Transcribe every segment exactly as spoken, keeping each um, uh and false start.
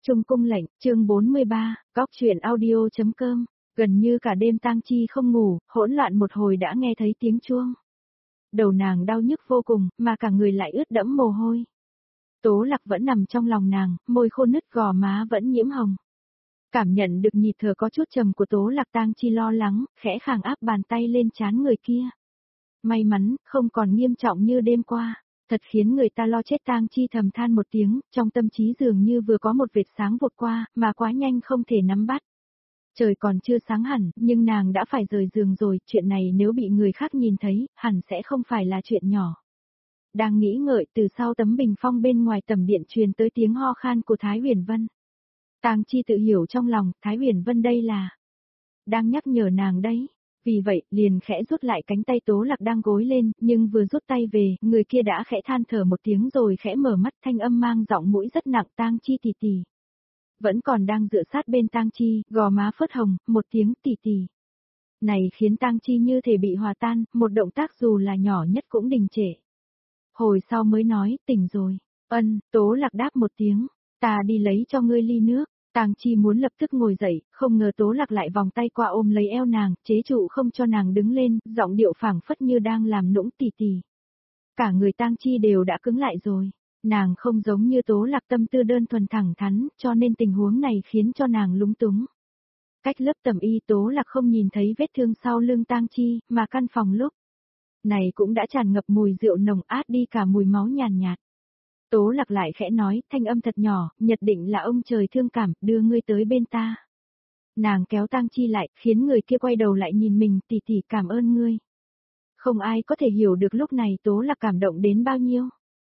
Trung cung lệnh, chương bốn mươi ba, cóc truyện audio.com, gần như cả đêm Tang Chi không ngủ, hỗn loạn một hồi đã nghe thấy tiếng chuông. Đầu nàng đau nhức vô cùng, mà cả người lại ướt đẫm mồ hôi. Tố Lạc vẫn nằm trong lòng nàng, môi khô nứt, gò má vẫn nhiễm hồng. Cảm nhận được nhịp thở có chút trầm của Tố Lạc, Tang Chi lo lắng, khẽ khàng áp bàn tay lên trán người kia. May mắn, không còn nghiêm trọng như đêm qua. Thật khiến người ta lo chết. Tang Chi thầm than một tiếng, trong tâm trí dường như vừa có một vệt sáng vụt qua, mà quá nhanh không thể nắm bắt. Trời còn chưa sáng hẳn, nhưng nàng đã phải rời giường rồi, chuyện này nếu bị người khác nhìn thấy, hẳn sẽ không phải là chuyện nhỏ. Đang nghĩ ngợi, từ sau tấm bình phong bên ngoài tầm điện truyền tới tiếng ho khan của Thái Huyền Vân. Tang Chi tự hiểu trong lòng, Thái Huyền Vân đây là đang nhắc nhở nàng đấy. Vì vậy, liền khẽ rút lại cánh tay Tố Lạc đang gối lên, nhưng vừa rút tay về, người kia đã khẽ than thở một tiếng rồi khẽ mở mắt, thanh âm mang giọng mũi rất nặng, Tang Chi tỷ tỷ. Vẫn còn đang dựa sát bên Tang Chi, gò má phớt hồng, một tiếng tỷ tỷ. Này khiến Tang Chi như thể bị hòa tan, một động tác dù là nhỏ nhất cũng đình trệ. Hồi sau mới nói, tỉnh rồi. Ân, Tố Lạc đáp một tiếng, ta đi lấy cho ngươi ly nước. Tang Chi muốn lập tức ngồi dậy, không ngờ Tố Lạc lại vòng tay qua ôm lấy eo nàng, chế trụ không cho nàng đứng lên, giọng điệu phảng phất như đang làm nũng tỉ tỉ. Cả người Tang Chi đều đã cứng lại rồi. Nàng không giống như Tố Lạc tâm tư đơn thuần thẳng thắn, cho nên tình huống này khiến cho nàng lúng túng. Cách lớp tầm y, Tố Lạc không nhìn thấy vết thương sau lưng Tang Chi, mà căn phòng lúc này cũng đã tràn ngập mùi rượu nồng, át đi cả mùi máu nhàn nhạt. Tố Lạc lại khẽ nói, thanh âm thật nhỏ, nhất định là ông trời thương cảm, đưa ngươi tới bên ta. Nàng kéo Tang Chi lại, khiến người kia quay đầu lại nhìn mình, tỷ tỷ cảm ơn ngươi. Không ai có thể hiểu được lúc này Tố Lạc cảm động đến bao nhiêu.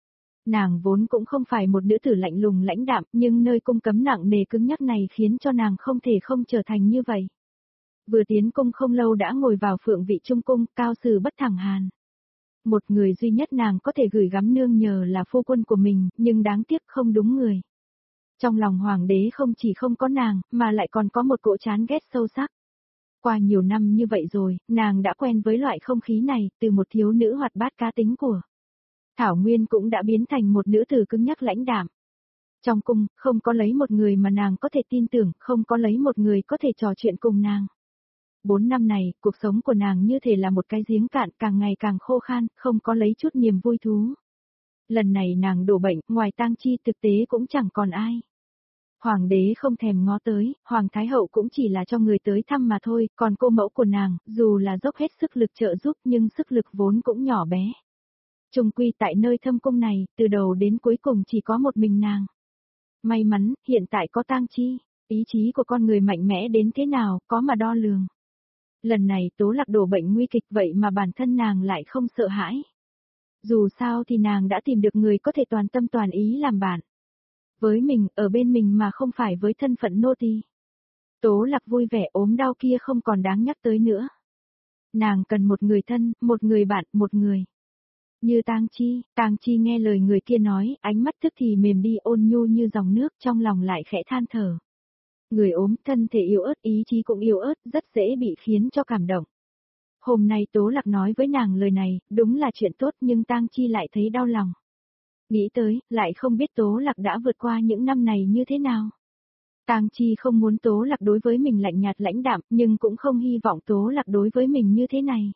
Nàng vốn cũng không phải một nữ tử lạnh lùng lãnh đạm, nhưng nơi cung cấm nặng nề cứng nhắc này khiến cho nàng không thể không trở thành như vậy. Vừa tiến cung không lâu đã ngồi vào phượng vị trung cung, cao sử bất thẳng hàn. Một người duy nhất nàng có thể gửi gắm nương nhờ là phu quân của mình, nhưng đáng tiếc không đúng người. Trong lòng hoàng đế không chỉ không có nàng, mà lại còn có một cỗ chán ghét sâu sắc. Qua nhiều năm như vậy rồi, nàng đã quen với loại không khí này, từ một thiếu nữ hoạt bát cá tính của Thảo Nguyên cũng đã biến thành một nữ tử cứng nhắc lãnh đạm. Trong cung, không có lấy một người mà nàng có thể tin tưởng, không có lấy một người có thể trò chuyện cùng nàng. Bốn năm này, cuộc sống của nàng như thể là một cái giếng cạn, càng ngày càng khô khan, không có lấy chút niềm vui thú. Lần này nàng đổ bệnh, ngoài Tang Chi thực tế cũng chẳng còn ai. Hoàng đế không thèm ngó tới, Hoàng Thái Hậu cũng chỉ là cho người tới thăm mà thôi, còn cô mẫu của nàng, dù là dốc hết sức lực trợ giúp nhưng sức lực vốn cũng nhỏ bé. Chung quy tại nơi thâm cung này, từ đầu đến cuối cùng chỉ có một mình nàng. May mắn, hiện tại có Tang Chi, ý chí của con người mạnh mẽ đến thế nào, có mà đo lường. Lần này Tố Lạc đổ bệnh nguy kịch vậy mà bản thân nàng lại không sợ hãi. Dù sao thì nàng đã tìm được người có thể toàn tâm toàn ý làm bạn. Với mình, ở bên mình mà không phải với thân phận nô tỳ. Tố Lạc vui vẻ, ốm đau kia không còn đáng nhắc tới nữa. Nàng cần một người thân, một người bạn, một người. Như Tang Chi, Tang Chi nghe lời người kia nói, ánh mắt tức thì mềm đi, ôn nhu như dòng nước, trong lòng lại khẽ than thở. Người ốm, thân thể yếu ớt, ý chí cũng yếu ớt, rất dễ bị khiến cho cảm động. Hôm nay Tố Lạc nói với nàng lời này, đúng là chuyện tốt, nhưng Tang Chi lại thấy đau lòng. Nghĩ tới, lại không biết Tố Lạc đã vượt qua những năm này như thế nào. Tang Chi không muốn Tố Lạc đối với mình lạnh nhạt lãnh đạm, nhưng cũng không hy vọng Tố Lạc đối với mình như thế này.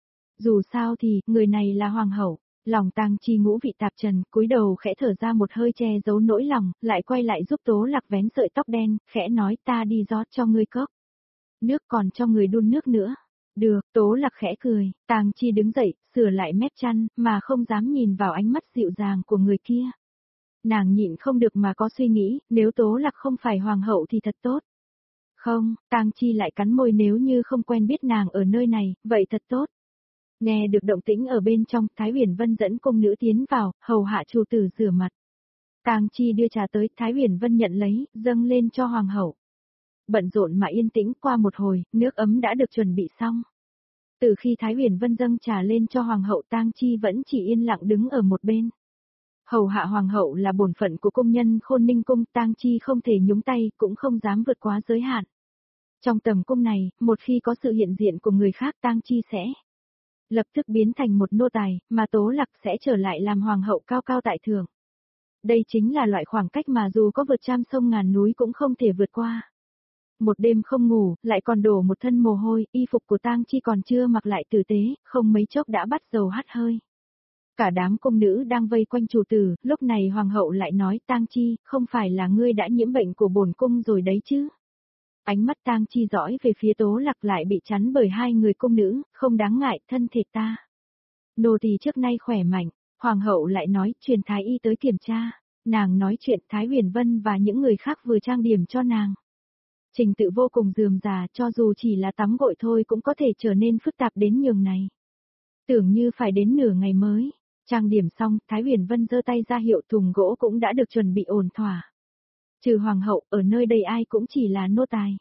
Dù sao thì, người này là hoàng hậu. Lòng Tang Chi ngũ vị tạp trần, cúi đầu khẽ thở ra một hơi che giấu nỗi lòng, lại quay lại giúp Tố Lạc vén sợi tóc đen, khẽ nói ta đi rót cho ngươi cốc. Nước còn cho người đun nước nữa. Được, Tố Lạc khẽ cười, Tang Chi đứng dậy, sửa lại mép chăn, mà không dám nhìn vào ánh mắt dịu dàng của người kia. Nàng nhịn không được mà có suy nghĩ, nếu Tố Lạc không phải hoàng hậu thì thật tốt. Không, Tang Chi lại cắn môi, nếu như không quen biết nàng ở nơi này, vậy thật tốt. Nghe được động tĩnh ở bên trong, Thái Huyền Vân dẫn cung nữ tiến vào, hầu hạ chủ tử rửa mặt. Tang Chi đưa trà tới, Thái Huyền Vân nhận lấy, dâng lên cho hoàng hậu. Bận rộn mà yên tĩnh, qua một hồi, nước ấm đã được chuẩn bị xong. Từ khi Thái Huyền Vân dâng trà lên cho hoàng hậu, Tang Chi vẫn chỉ yên lặng đứng ở một bên. Hầu hạ hoàng hậu là bổn phận của công nhân Khôn Ninh cung, Tang Chi không thể nhúng tay, cũng không dám vượt quá giới hạn. Trong tầm cung này, một khi có sự hiện diện của người khác, Tang Chi sẽ lập tức biến thành một nô tài, mà Tố Lạc sẽ trở lại làm hoàng hậu cao cao tại thượng. Đây chính là loại khoảng cách mà dù có vượt trăm sông ngàn núi cũng không thể vượt qua. Một đêm không ngủ, lại còn đổ một thân mồ hôi, y phục của Tang Chi còn chưa mặc lại tử tế, không mấy chốc đã bắt dầu hắt hơi. Cả đám công nữ đang vây quanh chủ tử, lúc này hoàng hậu lại nói Tang Chi, không phải là ngươi đã nhiễm bệnh của bổn cung rồi đấy chứ. Ánh mắt Tang Chi dõi về phía Tố Lạc lại bị chắn bởi hai người công nữ, không đáng ngại, thân thể ta. Nô tỳ trước nay khỏe mạnh, hoàng hậu lại nói truyền thái y tới kiểm tra, nàng nói chuyện Thái Huyền Vân và những người khác vừa trang điểm cho nàng. Trình tự vô cùng rườm rà, cho dù chỉ là tắm gội thôi cũng có thể trở nên phức tạp đến nhường này. Tưởng như phải đến nửa ngày mới, trang điểm xong, Thái Huyền Vân giơ tay ra hiệu thùng gỗ cũng đã được chuẩn bị ổn thỏa. Trừ hoàng hậu, ở nơi đây ai cũng chỉ là nô tài.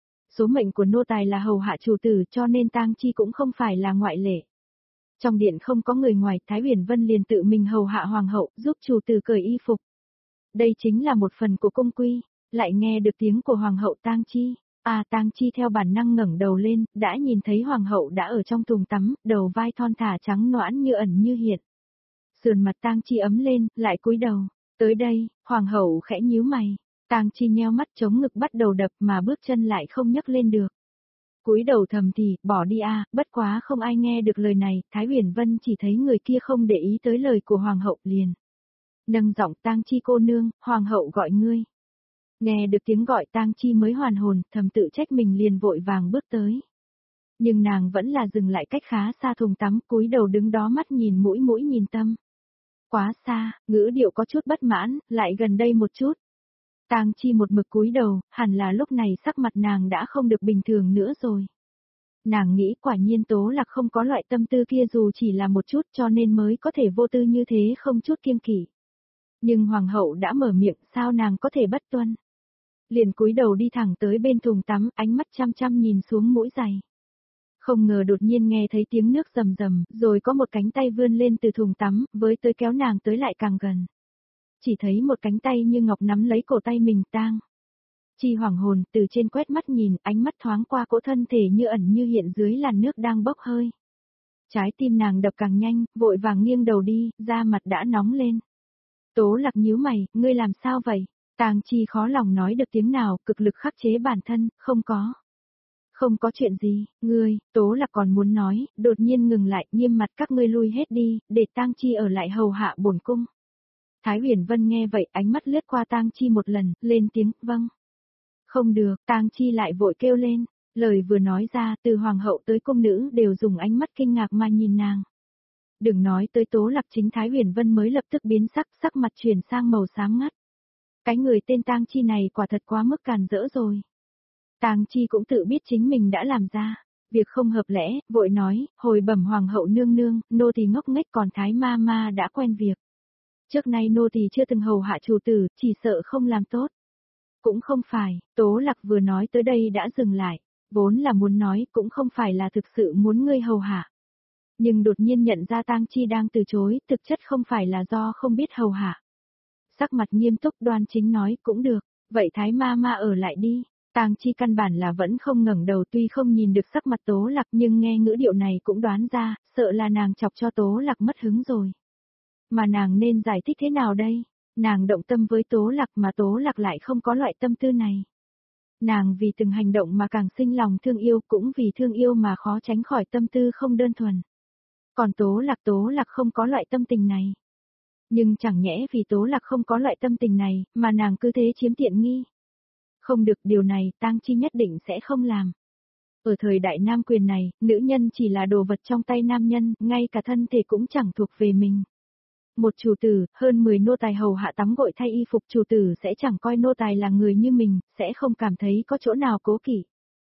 Số mệnh của nô tài là hầu hạ chủ tử cho nên Tang Chi cũng không phải là ngoại lệ. Trong điện không có người ngoài, Thái Huyền Vân liền tự mình hầu hạ hoàng hậu, giúp chủ tử cởi y phục. Đây chính là một phần của cung quy, lại nghe được tiếng của hoàng hậu Tang Chi. À Tang Chi theo bản năng ngẩng đầu lên, đã nhìn thấy hoàng hậu đã ở trong thùng tắm, đầu vai thon thả trắng nõn như ẩn như hiện. Sườn mặt Tang Chi ấm lên, lại cúi đầu. Tới đây, hoàng hậu khẽ nhíu mày. Tang Chi nheo mắt chống ngực bắt đầu đập mà bước chân lại không nhấc lên được. Cúi đầu thầm thì, bỏ đi a, à, bất quá không ai nghe được lời này, Thái Huyền Vân chỉ thấy người kia không để ý tới lời của hoàng hậu liền. Nâng giọng Tang Chi cô nương, hoàng hậu gọi ngươi. Nghe được tiếng gọi Tang Chi mới hoàn hồn, thầm tự trách mình liền vội vàng bước tới. Nhưng nàng vẫn là dừng lại cách khá xa thùng tắm, cúi đầu đứng đó mắt nhìn mũi mũi nhìn tâm. Quá xa, ngữ điệu có chút bất mãn, lại gần đây một chút. Tang Chi một mực cúi đầu, hẳn là lúc này sắc mặt nàng đã không được bình thường nữa rồi. Nàng nghĩ quả nhiên Tố Lạc không có loại tâm tư kia dù chỉ là một chút cho nên mới có thể vô tư như thế không chút kiêng kỵ. Nhưng hoàng hậu đã mở miệng sao nàng có thể bất tuân. Liền cúi đầu đi thẳng tới bên thùng tắm, ánh mắt chăm chăm nhìn xuống mũi giày. Không ngờ đột nhiên nghe thấy tiếng nước rầm rầm, rồi có một cánh tay vươn lên từ thùng tắm, với tới kéo nàng tới lại càng gần. Chỉ thấy một cánh tay như ngọc nắm lấy cổ tay mình Tang Chi hoảng hồn, từ trên quét mắt nhìn, ánh mắt thoáng qua cỗ thân thể như ẩn như hiện dưới làn nước đang bốc hơi. Trái tim nàng đập càng nhanh, vội vàng nghiêng đầu đi, da mặt đã nóng lên. Tố Lạc nhíu mày, ngươi làm sao vậy? Tang Chi khó lòng nói được tiếng nào, cực lực khắc chế bản thân, không có. Không có chuyện gì, ngươi, Tố Lạc còn muốn nói, đột nhiên ngừng lại, nghiêm mặt các ngươi lui hết đi, để Tang Chi ở lại hầu hạ bổn cung. Thái Huyền Vân nghe vậy, ánh mắt lướt qua Tang Chi một lần, lên tiếng, vâng. Không được, Tang Chi lại vội kêu lên, lời vừa nói ra, từ hoàng hậu tới cung nữ đều dùng ánh mắt kinh ngạc mà nhìn nàng. Đừng nói tới Tố Lạc, chính Thái Huyền Vân mới lập tức biến sắc, sắc mặt chuyển sang màu xám ngắt. Cái người tên Tang Chi này quả thật quá mức càn rỡ rồi. Tang Chi cũng tự biết chính mình đã làm ra việc không hợp lẽ, vội nói, hồi bẩm hoàng hậu nương nương, nô tỳ ngốc nghếch còn Thái ma ma đã quen việc. Trước nay nô tỳ chưa từng hầu hạ chủ tử, chỉ sợ không làm tốt. Cũng không phải, Tố Lạc vừa nói tới đây đã dừng lại, vốn là muốn nói, cũng không phải là thực sự muốn ngươi hầu hạ. Nhưng đột nhiên nhận ra Tang Chi đang từ chối, thực chất không phải là do không biết hầu hạ. Sắc mặt nghiêm túc đoan chính nói, cũng được, vậy Thái ma ma ở lại đi. Tang Chi căn bản là vẫn không ngẩng đầu, tuy không nhìn được sắc mặt Tố Lạc nhưng nghe ngữ điệu này cũng đoán ra, sợ là nàng chọc cho Tố Lạc mất hứng rồi. Mà nàng nên giải thích thế nào đây? Nàng động tâm với Tố Lạc mà Tố Lạc lại không có loại tâm tư này. Nàng vì từng hành động mà càng sinh lòng thương yêu, cũng vì thương yêu mà khó tránh khỏi tâm tư không đơn thuần. Còn Tố Lạc Tố Lạc không có loại tâm tình này. Nhưng chẳng nhẽ vì Tố Lạc không có loại tâm tình này, mà nàng cứ thế chiếm tiện nghi. Không được, điều này, Tang Chi nhất định sẽ không làm. Ở thời đại nam quyền này, nữ nhân chỉ là đồ vật trong tay nam nhân, ngay cả thân thể cũng chẳng thuộc về mình. Một chủ tử, hơn mười nô tài hầu hạ tắm gội thay y phục, chủ tử sẽ chẳng coi nô tài là người như mình, sẽ không cảm thấy có chỗ nào cố kỵ.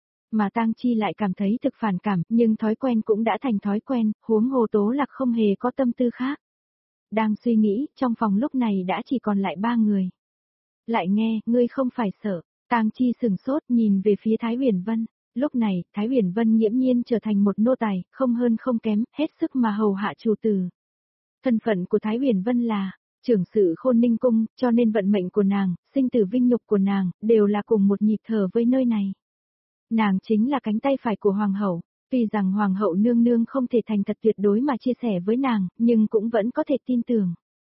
Mà Tang Chi lại cảm thấy thực phản cảm, nhưng thói quen cũng đã thành thói quen, huống hồ Tố Lạc không hề có tâm tư khác. Đang suy nghĩ, trong phòng lúc này đã chỉ còn lại ba người. Lại nghe, ngươi không phải sợ. Tang Chi sừng sốt nhìn về phía Thái Huyền Vân. Lúc này, Thái Huyền Vân nghiễm nhiên trở thành một nô tài, không hơn không kém, hết sức mà hầu hạ chủ tử. Thân phận của Thái Huyền Vân là trưởng sự Khôn Ninh cung, cho nên vận mệnh của nàng, sinh tử vinh nhục của nàng, đều là cùng một nhịp thở với nơi này. Nàng chính là cánh tay phải của hoàng hậu, tuy rằng hoàng hậu nương nương không thể thành thật tuyệt đối mà chia sẻ với nàng, nhưng cũng vẫn có thể tin tưởng.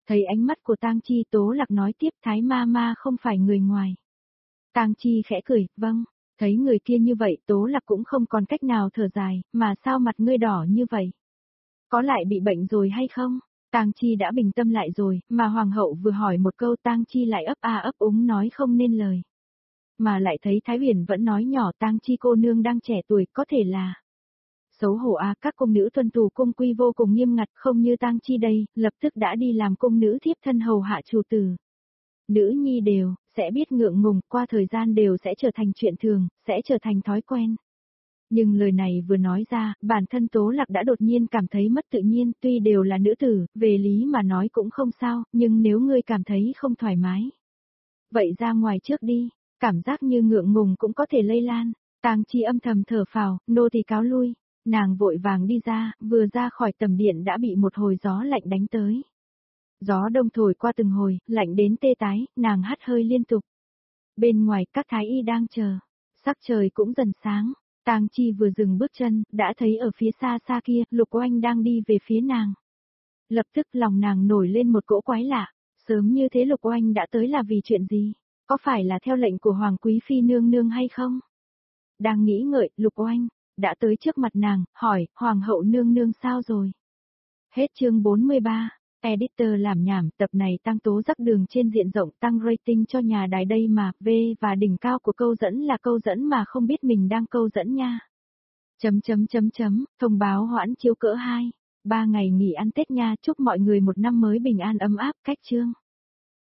Thấy ánh mắt của Tang Chi, Tố Lạc nói tiếp, Thái ma ma không phải người ngoài. Tang Chi khẽ cười, vâng. Thấy người kia như vậy, Tố Lạc cũng không còn cách nào thở dài, mà sao mặt ngươi đỏ như vậy? Có lại bị bệnh rồi hay không? Tang Chi đã bình tâm lại rồi, mà hoàng hậu vừa hỏi một câu Tang Chi lại ấp a ấp úng nói không nên lời. Mà lại thấy Thái Huyền vẫn nói nhỏ Tang Chi cô nương đang trẻ tuổi, có thể là... Xấu hổ à, các cung nữ tuân thủ cung quy vô cùng nghiêm ngặt, không như Tang Chi đây, lập tức đã đi làm cung nữ thiếp thân hầu hạ chủ tử. Nữ nhi đều, sẽ biết ngượng ngùng, qua thời gian đều sẽ trở thành chuyện thường, sẽ trở thành thói quen. Nhưng lời này vừa nói ra, bản thân Tố Lạc đã đột nhiên cảm thấy mất tự nhiên, tuy đều là nữ tử, về lý mà nói cũng không sao, nhưng nếu ngươi cảm thấy không thoải mái. Vậy ra ngoài trước đi, cảm giác như ngượng ngùng cũng có thể lây lan. Tang Chi âm thầm thở phào, nô tỳ cáo lui. Nàng vội vàng đi ra, vừa ra khỏi tầm điện đã bị một hồi gió lạnh đánh tới. Gió đông thổi qua từng hồi, lạnh đến tê tái, nàng hắt hơi liên tục. Bên ngoài các thái y đang chờ, sắc trời cũng dần sáng. Tang Chi vừa dừng bước chân, đã thấy ở phía xa xa kia, Lục Oanh đang đi về phía nàng. Lập tức lòng nàng nổi lên một cỗ quái lạ, sớm như thế Lục Oanh đã tới là vì chuyện gì? Có phải là theo lệnh của Hoàng Quý Phi nương nương hay không? Đang nghĩ ngợi, Lục Oanh đã tới trước mặt nàng, hỏi, Hoàng hậu nương nương sao rồi? Hết chương bốn mươi ba, Editor làm nhảm, tập này tăng tố rắc đường trên diện rộng tăng rating cho nhà đài đây mà, V và đỉnh cao của câu dẫn là câu dẫn mà không biết mình đang câu dẫn nha. Chấm chấm chấm chấm, thông báo hoãn chiếu cỡ hai, ba ngày nghỉ ăn Tết nha, chúc mọi người một năm mới bình an ấm áp, cách chương.